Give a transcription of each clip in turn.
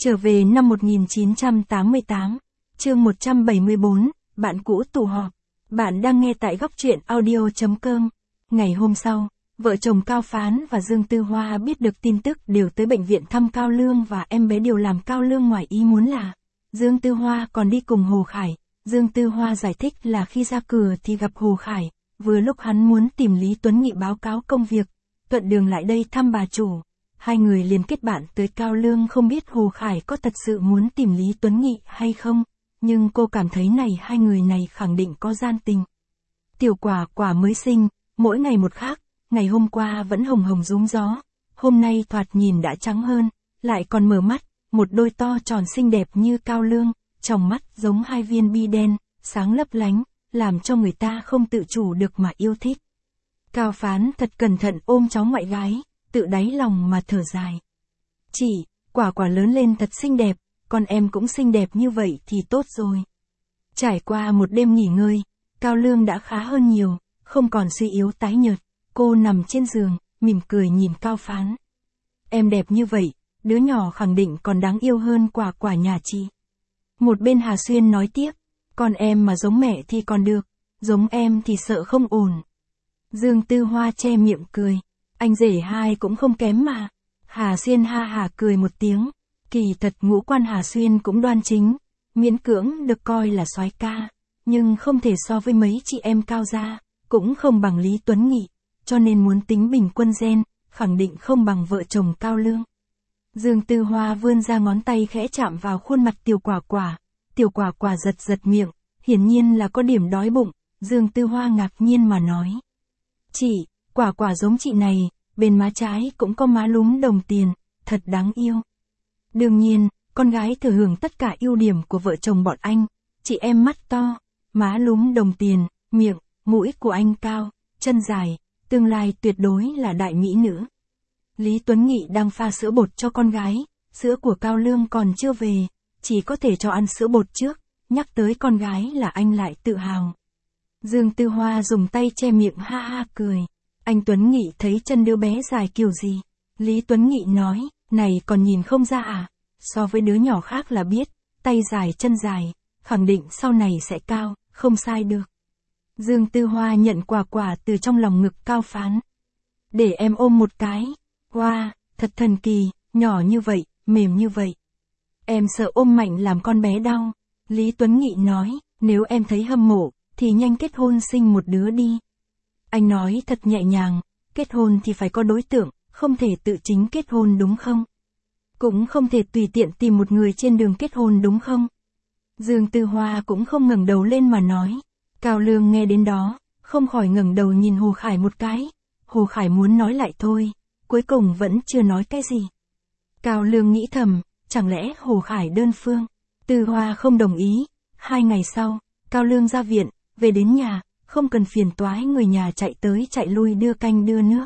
Trở về năm 1988, chương 174, bạn cũ tụ họp. Bạn đang nghe tại góc truyện audio.com. Ngày hôm sau, vợ chồng Cao Phán và Dương Tư Hoa biết được tin tức đều tới bệnh viện thăm Cao Lương và em bé. Điều làm Cao Lương ngoài ý muốn là Dương Tư Hoa còn đi cùng Hồ Khải. Dương Tư Hoa giải thích là khi ra cửa thì gặp Hồ Khải, vừa lúc hắn muốn tìm Lý Tuấn Nghị báo cáo công việc, thuận đường lại đây thăm bà chủ. Hai người liền kết bạn tới Cao Lương. Không biết Hồ Khải có thật sự muốn tìm Lý Tuấn Nghị hay không, nhưng cô cảm thấy hai người này khẳng định có gian tình. Tiểu Quả Quả mới sinh, mỗi ngày một khác, ngày hôm qua vẫn hồng hồng rúm gió, hôm nay thoạt nhìn đã trắng hơn, lại còn mở mắt, một đôi to tròn xinh đẹp như Cao Lương, tròng mắt giống hai viên bi đen, sáng lấp lánh, làm cho người ta không tự chủ được mà yêu thích. Cao Phán thật cẩn thận ôm cháu ngoại gái, tự đáy lòng mà thở dài. Chị, Quả Quả lớn lên thật xinh đẹp, con em cũng xinh đẹp như vậy thì tốt rồi. Trải qua một đêm nghỉ ngơi, Cao Lương đã khá hơn nhiều, không còn suy yếu tái nhợt. Cô nằm trên giường, mỉm cười nhìn Cao Phán. Em đẹp như vậy, đứa nhỏ khẳng định còn đáng yêu hơn Quả Quả nhà chị. Một bên Hà Xuyên nói tiếp, con em mà giống mẹ thì còn được, giống em thì sợ không ổn. Dương Tư Hoa che miệng cười, anh rể hai cũng không kém mà. Hà Xuyên ha hà cười một tiếng, kỳ thật ngũ quan Hà Xuyên cũng đoan chính, miễn cưỡng được coi là soái ca, nhưng không thể so với mấy chị em Cao gia, cũng không bằng Lý Tuấn Nghị, cho nên muốn tính bình quân gen, khẳng định không bằng vợ chồng Cao Lương. Dương Tư Hoa vươn ra ngón tay khẽ chạm vào khuôn mặt Tiểu Quả Quả. Tiểu Quả Quả giật giật miệng, hiển nhiên là có điểm đói bụng. Dương Tư Hoa ngạc nhiên mà nói. Chị, Quả Quả giống chị này, bên má trái cũng có má lúm đồng tiền, thật đáng yêu. Đương nhiên, con gái thừa hưởng tất cả ưu điểm của vợ chồng bọn anh. Chị em mắt to, má lúm đồng tiền, miệng, mũi của anh cao, chân dài, tương lai tuyệt đối là đại mỹ nữ. Lý Tuấn Nghị đang pha sữa bột cho con gái, sữa của Cao Lương còn chưa về, chỉ có thể cho ăn sữa bột trước, nhắc tới con gái là anh lại tự hào. Dương Tư Hoa dùng tay che miệng ha ha cười. Anh Tuấn Nghị thấy chân đứa bé dài kiểu gì? Lý Tuấn Nghị nói, này còn nhìn không ra à? So với đứa nhỏ khác là biết, tay dài chân dài, khẳng định sau này sẽ cao, không sai được. Dương Tư Hoa nhận Quả Quả từ trong lòng ngực Cao Phán. Để em ôm một cái. Wow, thật thần kỳ, nhỏ như vậy, mềm như vậy. Em sợ ôm mạnh làm con bé đau. Lý Tuấn Nghị nói, nếu em thấy hâm mộ, thì nhanh kết hôn sinh một đứa đi. Anh nói thật nhẹ nhàng, kết hôn thì phải có đối tượng, không thể tự chính kết hôn đúng không? Cũng không thể tùy tiện tìm một người trên đường kết hôn đúng không? Dương Tư Hoa cũng không ngẩng đầu lên mà nói. Cao Lương nghe đến đó, không khỏi ngẩng đầu nhìn Hồ Khải một cái. Hồ Khải muốn nói lại thôi, cuối cùng vẫn chưa nói cái gì. Cao Lương nghĩ thầm, chẳng lẽ Hồ Khải đơn phương? Tư Hoa không đồng ý. 2 ngày sau, Cao Lương ra viện, về đến nhà, không cần phiền toái người nhà chạy tới chạy lui đưa canh đưa nước.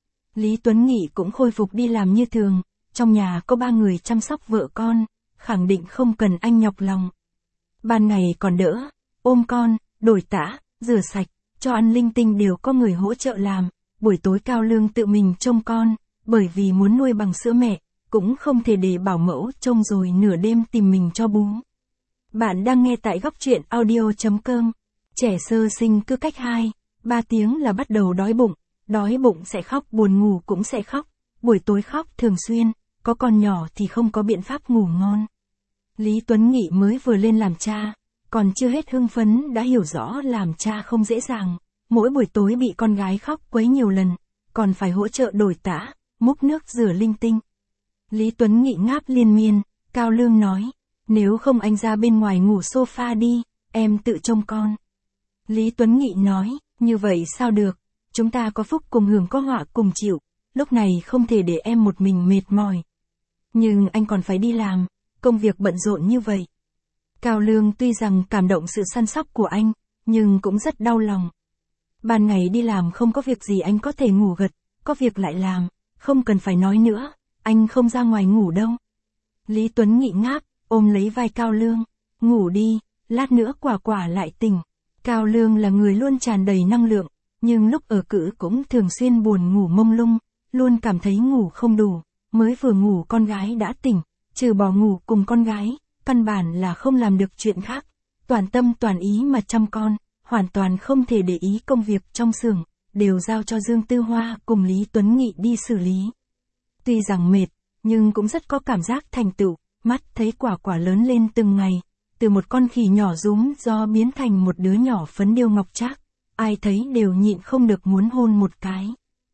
Lý Tuấn Nghị cũng khôi phục đi làm như thường, trong nhà có 3 người chăm sóc vợ con, khẳng định không cần anh nhọc lòng. Ban ngày còn đỡ, ôm con, đổi tã, rửa sạch, cho ăn linh tinh đều có người hỗ trợ làm. Buổi tối Cao Lương tự mình trông con, bởi vì muốn nuôi bằng sữa mẹ, cũng không thể để bảo mẫu trông rồi nửa đêm tìm mình cho bú. Bạn đang nghe tại góc truyện audio.com. Trẻ sơ sinh cứ cách 2-3 tiếng là bắt đầu đói bụng sẽ khóc, buồn ngủ cũng sẽ khóc, buổi tối khóc thường xuyên, có con nhỏ thì không có biện pháp ngủ ngon. Lý Tuấn Nghị mới vừa lên làm cha, còn chưa hết hưng phấn đã hiểu rõ làm cha không dễ dàng, mỗi buổi tối bị con gái khóc quấy nhiều lần, còn phải hỗ trợ đổi tã, múc nước rửa linh tinh. Lý Tuấn Nghị ngáp liên miên, Cao Lương nói, nếu không anh ra bên ngoài ngủ sofa đi, em tự trông con. Lý Tuấn Nghị nói, như vậy sao được, chúng ta có phúc cùng hưởng có họa cùng chịu, lúc này không thể để em một mình mệt mỏi. Nhưng anh còn phải đi làm, công việc bận rộn như vậy. Cao Lương tuy rằng cảm động sự săn sóc của anh, nhưng cũng rất đau lòng. Ban ngày đi làm không có việc gì anh có thể ngủ gật, có việc lại làm, không cần phải nói nữa, anh không ra ngoài ngủ đâu. Lý Tuấn Nghị ngáp, ôm lấy vai Cao Lương, ngủ đi, lát nữa Quả Quả lại tỉnh. Cao Lương là người luôn tràn đầy năng lượng, nhưng lúc ở cữ cũng thường xuyên buồn ngủ mông lung, luôn cảm thấy ngủ không đủ, mới vừa ngủ con gái đã tỉnh, trừ bỏ ngủ cùng con gái, căn bản là không làm được chuyện khác, toàn tâm toàn ý mà chăm con, hoàn toàn không thể để ý công việc trong xưởng, đều giao cho Dương Tư Hoa cùng Lý Tuấn Nghị đi xử lý. Tuy rằng mệt, nhưng cũng rất có cảm giác thành tựu, mắt thấy quả quả lớn lên từng ngày, từ một con khỉ nhỏ rúm do biến thành một đứa nhỏ phấn điêu ngọc trác, ai thấy đều nhịn không được muốn hôn một cái.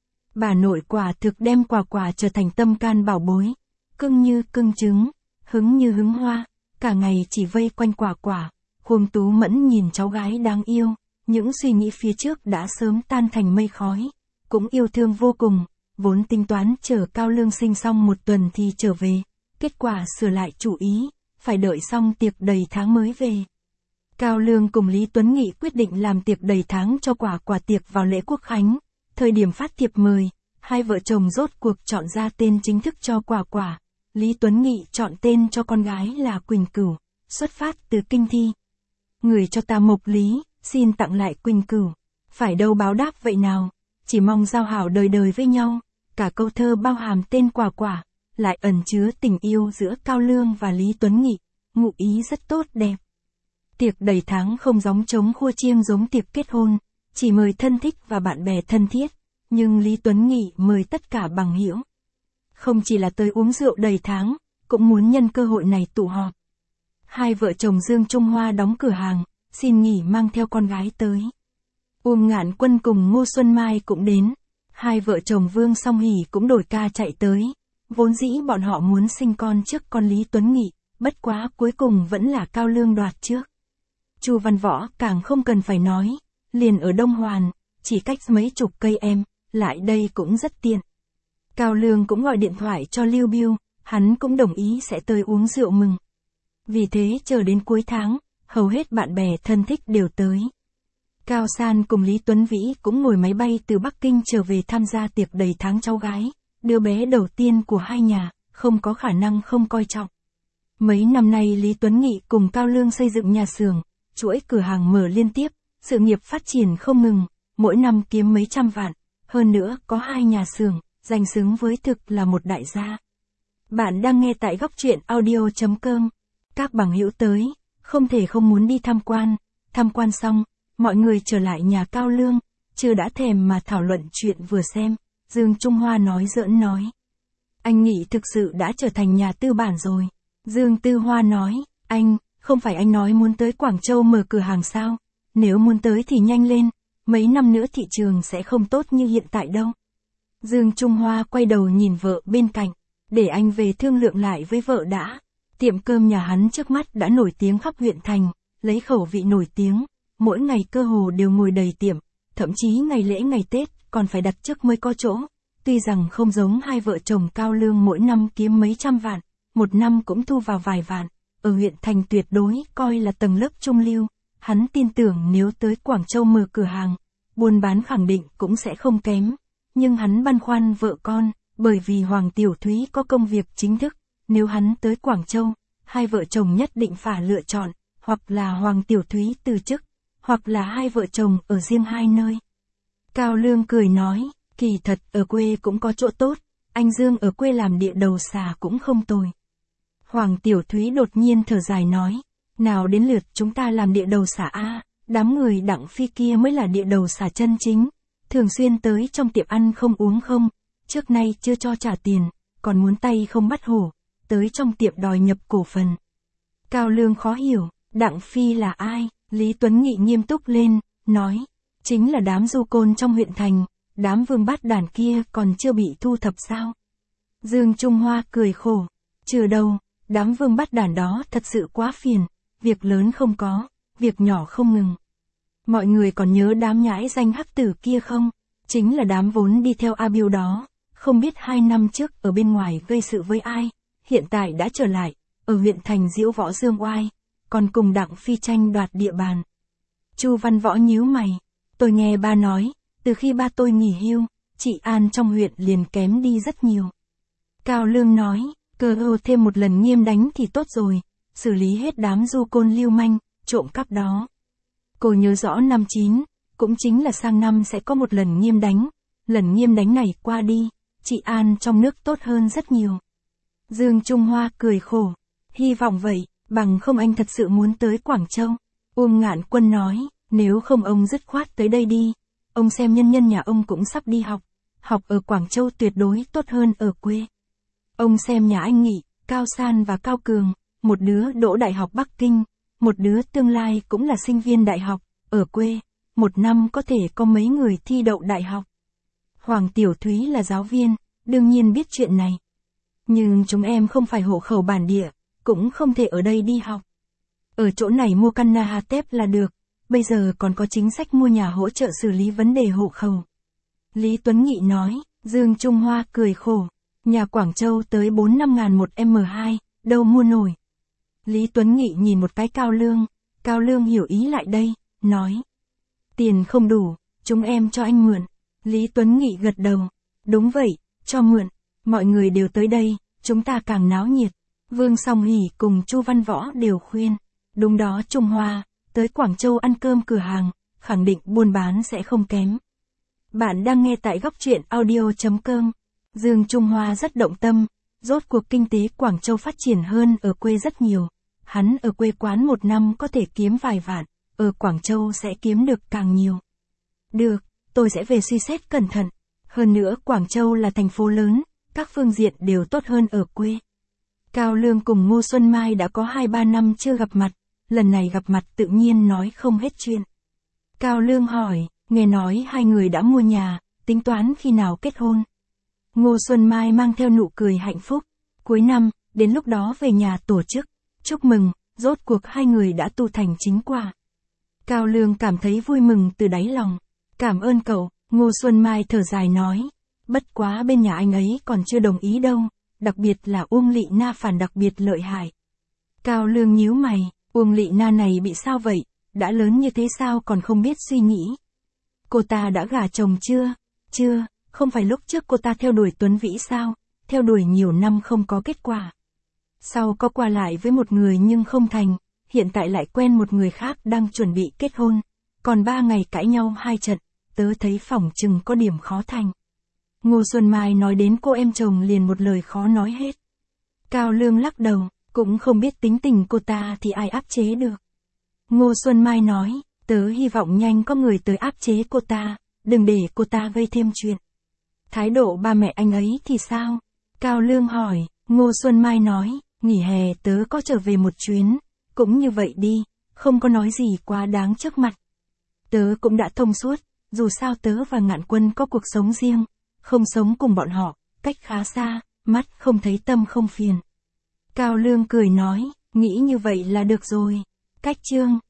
Bà nội quả thực đem quả quả trở thành tâm can bảo bối, cưng như cưng trứng, hứng như hứng hoa, cả ngày chỉ vây quanh quả quả, Khuông Tú Mẫn nhìn cháu gái đáng yêu, những suy nghĩ phía trước đã sớm tan thành mây khói, cũng yêu thương vô cùng, vốn tính toán chờ Cao Lương sinh xong một tuần thì trở về, kết quả sửa lại chủ ý, phải đợi xong tiệc đầy tháng mới về. Cao Lương cùng Lý Tuấn Nghị quyết định làm tiệc đầy tháng cho quả quả tiệc vào lễ Quốc Khánh, thời điểm phát thiệp mời, hai vợ chồng rốt cuộc chọn ra tên chính thức cho quả quả, Lý Tuấn Nghị chọn tên cho con gái là Quỳnh Cửu, xuất phát từ kinh thi. Người cho ta Mộc Lý, xin tặng lại Quỳnh Cửu, phải đâu báo đáp vậy nào, chỉ mong giao hảo đời đời với nhau, cả câu thơ bao hàm tên quả quả, lại ẩn chứa tình yêu giữa Cao Lương và Lý Tuấn Nghị, ngụ ý rất tốt đẹp. Tiệc đầy tháng không gióng trống khua chiêng giống tiệc kết hôn, chỉ mời thân thích và bạn bè thân thiết, nhưng Lý Tuấn Nghị mời tất cả bằng hữu. Không chỉ là tới uống rượu đầy tháng, cũng muốn nhân cơ hội này tụ họp. Hai vợ chồng Dương Trung Hoa đóng cửa hàng, xin nghỉ mang theo con gái tới. Uông Ngạn Quân cùng Ngô Xuân Mai cũng đến, hai vợ chồng Vương Song Hỷ cũng đổi ca chạy tới. Vốn dĩ bọn họ muốn sinh con trước con Lý Tuấn Nghị, bất quá cuối cùng vẫn là Cao Lương đoạt trước. Chu Văn Võ càng không cần phải nói, liền ở Đông Hoàn, chỉ cách mấy chục cây em, lại đây cũng rất tiện. Cao Lương cũng gọi điện thoại cho Lưu Biêu, hắn cũng đồng ý sẽ tới uống rượu mừng. Vì thế chờ đến cuối tháng, hầu hết bạn bè thân thích đều tới. Cao San cùng Lý Tuấn Vĩ cũng ngồi máy bay từ Bắc Kinh trở về tham gia tiệc đầy tháng cháu gái, đứa bé đầu tiên của hai nhà, không có khả năng không coi trọng. Mấy năm nay Lý Tuấn Nghị cùng Cao Lương xây dựng nhà xưởng, chuỗi cửa hàng mở liên tiếp, sự nghiệp phát triển không ngừng, mỗi năm kiếm mấy trăm vạn, hơn nữa có hai nhà xưởng, danh xứng với thực là một đại gia. Bạn đang nghe tại góc truyện audio.com. Các bằng hữu tới, không thể không muốn đi tham quan xong, mọi người trở lại nhà Cao Lương, chưa đã thèm mà thảo luận chuyện vừa xem, Dương Trung Hoa nói giỡn nói. Anh Nghị thực sự đã trở thành nhà tư bản rồi. Dương Tư Hoa nói, anh, không phải anh nói muốn tới Quảng Châu mở cửa hàng sao, nếu muốn tới thì nhanh lên, mấy năm nữa thị trường sẽ không tốt như hiện tại đâu. Dương Trung Hoa quay đầu nhìn vợ bên cạnh, để anh về thương lượng lại với vợ đã. Tiệm cơm nhà hắn trước mắt đã nổi tiếng khắp huyện thành, lấy khẩu vị nổi tiếng, mỗi ngày cơ hồ đều ngồi đầy tiệm, thậm chí ngày lễ ngày Tết còn phải đặt trước mới có chỗ. Tuy rằng không giống hai vợ chồng Cao Lương mỗi năm kiếm mấy trăm vạn, một năm cũng thu vào vài vạn, ở huyện thành tuyệt đối coi là tầng lớp trung lưu, hắn tin tưởng nếu tới Quảng Châu mở cửa hàng, buôn bán khẳng định cũng sẽ không kém. Nhưng hắn băn khoăn vợ con, bởi vì Hoàng Tiểu Thúy có công việc chính thức, nếu hắn tới Quảng Châu, hai vợ chồng nhất định phải lựa chọn, hoặc là Hoàng Tiểu Thúy từ chức, hoặc là hai vợ chồng ở riêng hai nơi. Cao Lương cười nói, kỳ thật ở quê cũng có chỗ tốt, anh Dương ở quê làm địa đầu xà cũng không tồi. Hoàng Tiểu Thúy đột nhiên thở dài nói, nào đến lượt chúng ta làm địa đầu xà a, đám người Đặng Phi kia mới là địa đầu xà chân chính, thường xuyên tới trong tiệm ăn không uống không, trước nay chưa cho trả tiền, còn muốn tay không bắt hổ, tới trong tiệm đòi nhập cổ phần. Cao Lương khó hiểu, Đặng Phi là ai? Lý Tuấn Nghị nghiêm túc lên, nói, chính là đám du côn trong huyện thành, đám vương bát đàn kia còn chưa bị thu thập sao? Dương Trung Hoa cười khổ, chưa đâu, đám vương bát đàn đó thật sự quá phiền, việc lớn không có, việc nhỏ không ngừng. Mọi người còn nhớ đám nhãi danh hắc tử kia không? Chính là đám vốn đi theo A Biêu đó, không biết 2 năm trước ở bên ngoài gây sự với ai, hiện tại đã trở lại, ở huyện thành diễu võ dương oai, còn cùng Đặng Phi tranh đoạt địa bàn. Chu Văn Võ nhíu mày, tôi nghe ba nói, từ khi ba tôi nghỉ hưu, trị an trong huyện liền kém đi rất nhiều. Cao Lương nói, cơ hồ thêm một lần nghiêm đánh thì tốt rồi, xử lý hết đám du côn lưu manh, trộm cắp đó. Cô nhớ rõ năm 9, cũng chính là sang năm sẽ có một lần nghiêm đánh, lần nghiêm đánh này qua đi, trị an trong nước tốt hơn rất nhiều. Dương Trung Hoa cười khổ. Hy vọng vậy, bằng không anh thật sự muốn tới Quảng Châu. Uông Ngạn Quân nói, nếu không ông dứt khoát tới đây đi. Ông xem nhân nhân nhà ông cũng sắp đi học. Học ở Quảng Châu tuyệt đối tốt hơn ở quê. Ông xem nhà anh Nghị, Cao San và Cao Cường, một đứa đỗ đại học Bắc Kinh, một đứa tương lai cũng là sinh viên đại học, ở quê, một năm có thể có mấy người thi đậu đại học. Hoàng Tiểu Thúy là giáo viên, đương nhiên biết chuyện này. Nhưng chúng em không phải hộ khẩu bản địa, cũng không thể ở đây đi học. Ở chỗ này mua căn Nahatep là được, bây giờ còn có chính sách mua nhà hỗ trợ xử lý vấn đề hộ khẩu. Lý Tuấn Nghị nói, Dương Trung Hoa cười khổ, nhà Quảng Châu tới 4-5 ngàn một M2, đâu mua nổi. Lý Tuấn Nghị nhìn một cái Cao Lương hiểu ý lại đây, nói. Tiền không đủ, chúng em cho anh mượn. Lý Tuấn Nghị gật đầu, đúng vậy, cho mượn, mọi người đều tới đây, chúng ta càng náo nhiệt. Vương Song Hỷ cùng Chu Văn Võ đều khuyên, đúng đó Trung Hoa, tới Quảng Châu ăn cơm cửa hàng, khẳng định buôn bán sẽ không kém. Bạn đang nghe tại góc truyện audio.com. Dương Trung Hoa rất động tâm, rốt cuộc kinh tế Quảng Châu phát triển hơn ở quê rất nhiều. Hắn ở quê quán một năm có thể kiếm vài vạn, ở Quảng Châu sẽ kiếm được càng nhiều. Được, tôi sẽ về suy xét cẩn thận. Hơn nữa Quảng Châu là thành phố lớn, các phương diện đều tốt hơn ở quê. Cao Lương cùng Ngô Xuân Mai đã có 2-3 năm chưa gặp mặt, lần này gặp mặt tự nhiên nói không hết chuyện. Cao Lương hỏi, nghe nói hai người đã mua nhà, tính toán khi nào kết hôn. Ngô Xuân Mai mang theo nụ cười hạnh phúc, cuối năm, đến lúc đó về nhà tổ chức, chúc mừng, rốt cuộc hai người đã tu thành chính quả. Cao Lương cảm thấy vui mừng từ đáy lòng, cảm ơn cậu, Ngô Xuân Mai thở dài nói, bất quá bên nhà anh ấy còn chưa đồng ý đâu, đặc biệt là Uông Lị Na phản đặc biệt lợi hại. Cao Lương nhíu mày, Uông Lị Na này bị sao vậy, đã lớn như thế sao còn không biết suy nghĩ. Cô ta đã gả chồng chưa? Chưa, không phải lúc trước cô ta theo đuổi Tuấn Vĩ sao, theo đuổi nhiều năm không có kết quả. Sau có qua lại với một người nhưng không thành, hiện tại lại quen một người khác đang chuẩn bị kết hôn, còn 3 ngày cãi nhau 2 trận, tớ thấy phỏng chừng có điểm khó thành. Ngô Xuân Mai nói đến cô em chồng liền một lời khó nói hết. Cao Lương lắc đầu, cũng không biết tính tình cô ta thì ai áp chế được. Ngô Xuân Mai nói, tớ hy vọng nhanh có người tới áp chế cô ta, đừng để cô ta gây thêm chuyện. Thái độ ba mẹ anh ấy thì sao? Cao Lương hỏi, Ngô Xuân Mai nói, nghỉ hè tớ có trở về một chuyến, cũng như vậy đi, không có nói gì quá đáng trước mặt. Tớ cũng đã thông suốt, dù sao tớ và Ngạn Quân có cuộc sống riêng, không sống cùng bọn họ, cách khá xa, mắt không thấy tâm không phiền. Cao Lương cười nói, nghĩ như vậy là được rồi. Cách chương